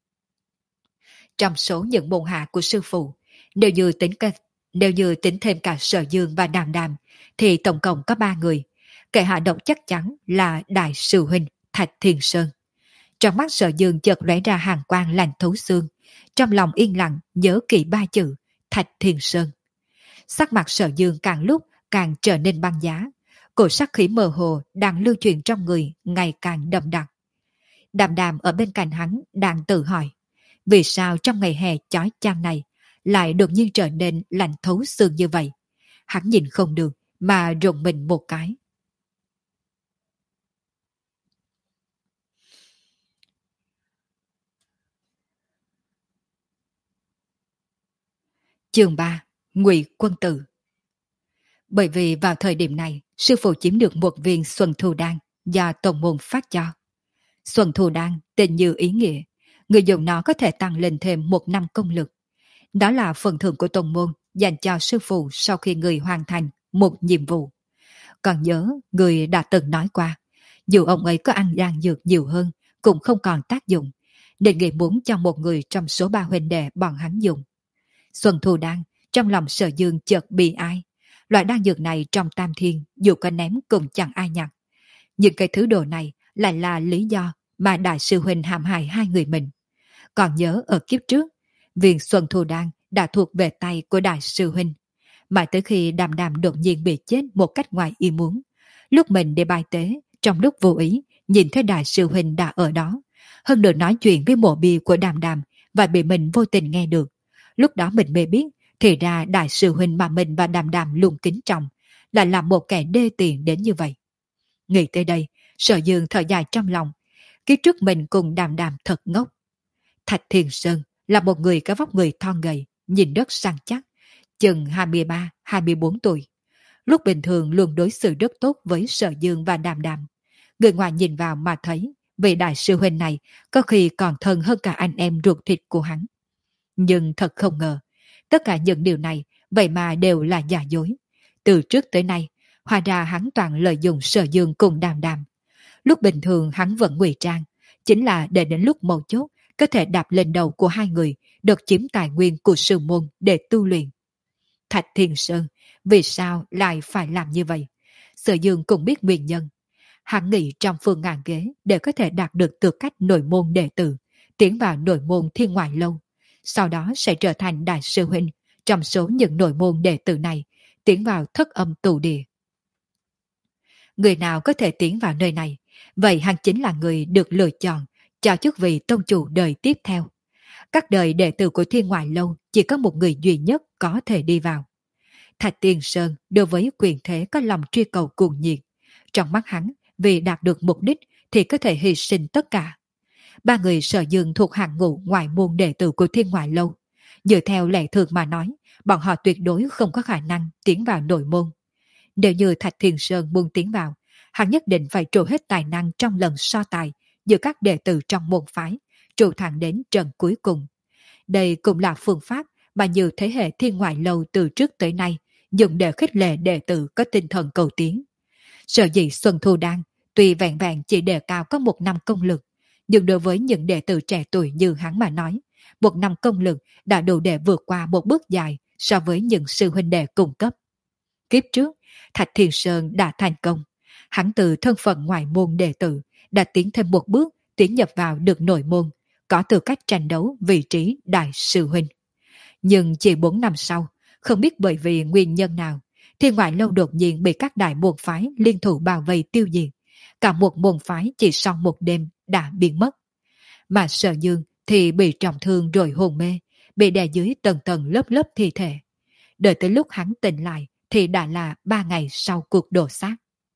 Trong số những môn hạ của sư phụ, nếu như tính cả, nếu như tính thêm cả Sở Dương và Đàm Đàm, thì tổng cộng có ba người. Kẻ hạ độc chắc chắn là Đại sư huynh Thạch Thiên Sơn. Trong mắt Sở Dương chợt lóe ra hàng quang lạnh thấu xương, trong lòng yên lặng nhớ kỹ ba chữ Thạch Thiên Sơn. Sắc mặt Sở Dương càng lúc càng trở nên băng giá, cổ sắc khí mơ hồ đang lưu truyền trong người ngày càng đậm đặc. Đàm Đàm ở bên cạnh hắn đang tự hỏi, vì sao trong ngày hè chói chang này lại đột nhiên trở nên lạnh thấu xương như vậy? Hắn nhìn không được mà rùng mình một cái. Chương ba, Ngụy Quân Tử. Bởi vì vào thời điểm này, sư phụ chiếm được một viên xuân thu đan do tổng môn phát cho. Xuân thu đan tên như ý nghĩa, người dùng nó có thể tăng lên thêm một năm công lực. Đó là phần thưởng của tổng môn dành cho sư phụ sau khi người hoàn thành một nhiệm vụ. Còn nhớ, người đã từng nói qua, dù ông ấy có ăn đan dược nhiều hơn, cũng không còn tác dụng, nên người muốn cho một người trong số ba huynh đệ bọn hắn dùng. Xuân thu đan, trong lòng Sở Dương chợt bi ai. Loại đan dược này trong tam thiên, dù có ném cũng chẳng ai nhặt. Nhưng cái thứ đồ này lại là lý do mà đại sư huynh hãm hại hai người mình. Còn nhớ ở kiếp trước, viên Xuân thu đan đã thuộc về tay của đại sư huynh. Mà tới khi đàm đàm đột nhiên bị chết một cách ngoài ý muốn, lúc mình đi bài tế, trong lúc vô ý, nhìn thấy đại sư huynh đã ở đó, hơn được nói chuyện với mộ bia của đàm đàm và bị mình vô tình nghe được. Lúc đó mình mới biết, thì ra đại sư huynh mà mình và đàm đàm luôn kính trọng, là làm một kẻ đê tiện đến như vậy. Nghĩ tới đây, Sở Dương thở dài trong lòng. Kiếp trước mình cùng đàm đàm thật ngốc. Thạch Thiền Sơn là một người có vóc người thon gầy, nhìn rất săn chắc, chừng hai mươi ba hai mươi bốn tuổi. Lúc bình thường luôn đối xử rất tốt với Sở Dương và đàm đàm. Người ngoài nhìn vào mà thấy, vị đại sư huynh này có khi còn thân hơn cả anh em ruột thịt của hắn. Nhưng thật không ngờ, tất cả những điều này vậy mà đều là giả dối. Từ trước tới nay, hóa ra hắn toàn lợi dụng Sở Dương cùng đàm đàm. Lúc bình thường hắn vẫn ngụy trang, chính là để đến lúc mấu chốt có thể đạp lên đầu của hai người, được chiếm tài nguyên của sư môn để tu luyện. Thạch Thiền Sơn, vì sao lại phải làm như vậy? Sở Dương cũng biết nguyên nhân. Hắn nghĩ trong phương ngàn ghế để có thể đạt được tư cách nội môn đệ tử, tiến vào nội môn thiên ngoại lâu. Sau đó sẽ trở thành đại sư huynh trong số những nội môn đệ tử này, tiến vào thất âm tù địa. Người nào có thể tiến vào nơi này, vậy hắn chính là người được lựa chọn cho chức vị tông chủ đời tiếp theo. Các đời đệ tử của thiên ngoại lâu chỉ có một người duy nhất có thể đi vào. Thạch Tiên Sơn đối với quyền thế có lòng truy cầu cuồng nhiệt. Trong mắt hắn, vì đạt được mục đích thì có thể hy sinh tất cả. Ba người Sở Dương thuộc hàng ngũ ngoại môn đệ tử của thiên ngoại lâu. Dựa theo lệ thường mà nói, bọn họ tuyệt đối không có khả năng tiến vào nội môn. Nếu như Thạch Thiên Sơn muốn tiến vào, hắn nhất định phải trổ hết tài năng trong lần so tài giữa các đệ tử trong môn phái, trụ thẳng đến trận cuối cùng. Đây cũng là phương pháp mà nhiều thế hệ thiên ngoại lâu từ trước tới nay dùng để khích lệ đệ tử có tinh thần cầu tiến. Sở dĩ Xuân Thu Đan tuy vẹn vẹn chỉ đề cao có một năm công lực, nhưng đối với những đệ tử trẻ tuổi như hắn mà nói, một năm công lực đã đủ để vượt qua một bước dài so với những sư huynh đệ cùng cấp. Kiếp trước, Thạch Thiên Sơn đã thành công. Hắn từ thân phận ngoại môn đệ tử đã tiến thêm một bước, tiến nhập vào được nội môn, có tư cách tranh đấu vị trí đại sư huynh. Nhưng chỉ bốn năm sau, không biết bởi vì nguyên nhân nào, thiên ngoại lâu đột nhiên bị các đại môn phái liên thủ bao vây tiêu diệt. Cả một môn phái chỉ sau một đêm đã biến mất. Mà Sở Dương thì bị trọng thương rồi hôn mê, bị đè dưới tầng tầng lớp lớp thi thể. Đợi tới lúc hắn tỉnh lại thì đã là ba ngày sau cuộc đổ xác.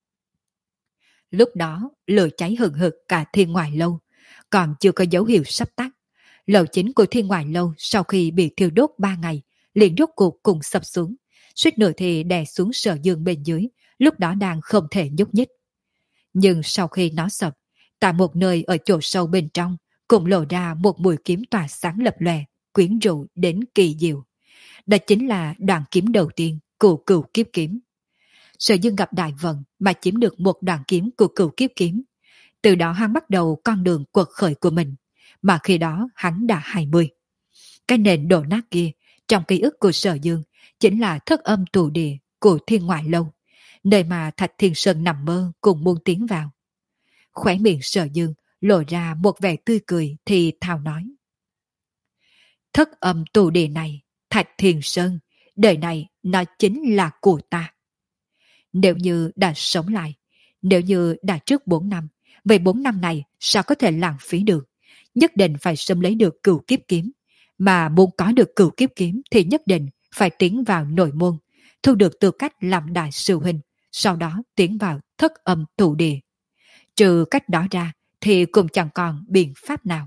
Lúc đó, lửa cháy hừng hực cả thiên ngoại lâu, còn chưa có dấu hiệu sắp tắt. Lầu chính của thiên ngoại lâu sau khi bị thiêu đốt ba ngày, liền rốt cuộc cùng sập xuống, suýt nữa thì đè xuống Sở Dương bên dưới, lúc đó đang không thể nhúc nhích. Nhưng sau khi nó sập, tại một nơi ở chỗ sâu bên trong, cũng lộ ra một mũi kiếm tỏa sáng lập lòe, quyến rũ đến kỳ diệu. Đó chính là đoạn kiếm đầu tiên của Cửu Kiếp Kiếm. Sở Dương gặp đại vận mà chiếm được một đoạn kiếm của Cửu Kiếp Kiếm. Từ đó hắn bắt đầu con đường quật khởi của mình, mà khi đó hắn đã hai mươi. Cái nền đổ nát kia, trong ký ức của Sở Dương, chính là thất âm tù địa của thiên ngoại lâu, nơi mà Thạch Thiên Sơn nằm mơ cùng muốn tiến vào. Khóe miệng Sở Dương lộ ra một vẻ tươi cười thì thào nói: Thất âm tù địa này, Thạch Thiên Sơn, đời này nó chính là của ta. Nếu như đã sống lại, nếu như đã trước bốn năm, vậy bốn năm này sao có thể lãng phí được? Nhất định phải sớm lấy được Cửu Kiếp Kiếm. Mà muốn có được Cửu Kiếp Kiếm thì nhất định phải tiến vào nội môn, thu được tư cách làm đại sư huynh, sau đó tiến vào thất âm tù địa. Trừ cách đó ra thì cũng chẳng còn biện pháp nào.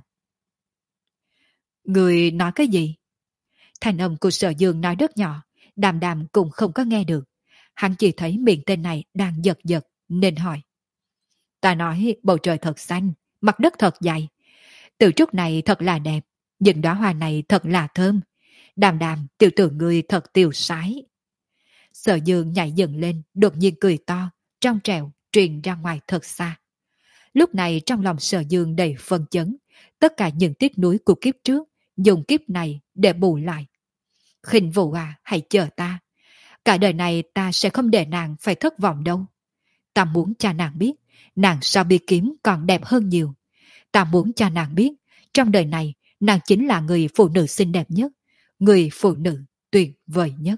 Người nói cái gì? Thành âm của Sở Dương nói rất nhỏ, đàm đàm cũng không có nghe được. Hắn chỉ thấy miệng tên này đang giật giật, nên hỏi. Ta nói bầu trời thật xanh, mặt đất thật dày. Từ trúc này thật là đẹp, những đóa hoa này thật là thơm. Đàm đàm, tiểu tử người thật tiêu sái. Sở Dương nhảy dựng lên, đột nhiên cười to, trong trẻo, truyền ra ngoài thật xa. Lúc này trong lòng Sở Dương đầy phân chấn, tất cả những tiếc nuối của kiếp trước, dùng kiếp này để bù lại. Khinh Vũ à, hãy chờ ta. Cả đời này ta sẽ không để nàng phải thất vọng đâu. Ta muốn cho nàng biết, nàng so bi kiếm còn đẹp hơn nhiều. Ta muốn cho nàng biết, trong đời này, nàng chính là người phụ nữ xinh đẹp nhất, người phụ nữ tuyệt vời nhất.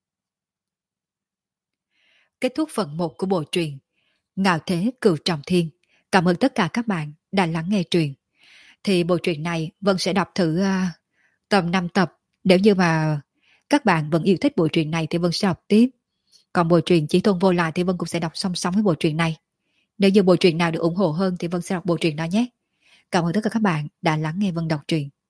Kết thúc phần một của bộ truyện Ngạo Thế Cửu Trọng Thiên. Cảm ơn tất cả các bạn đã lắng nghe truyện. Thì bộ truyện này Vân sẽ đọc thử uh, tầm năm tập. Nếu như mà các bạn vẫn yêu thích bộ truyện này thì Vân sẽ đọc tiếp. Còn bộ truyện Chỉ Tôn Vô Lại thì Vân cũng sẽ đọc song song với bộ truyện này. Nếu như bộ truyện nào được ủng hộ hơn thì Vân sẽ đọc bộ truyện đó nhé. Cảm ơn tất cả các bạn đã lắng nghe Vân đọc truyện.